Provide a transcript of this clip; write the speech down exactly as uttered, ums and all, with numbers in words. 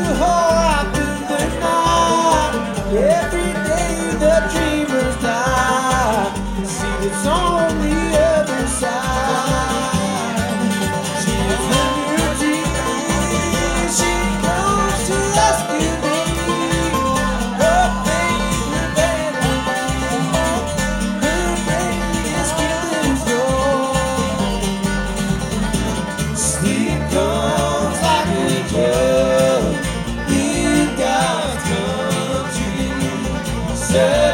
hold through the night. Every day the dreamers die. See what's on the other side. She is the beauty. She comes to rescue me. Her favorite vanity. Her name is Killing Joy. Sleep comes like a drug in God's country.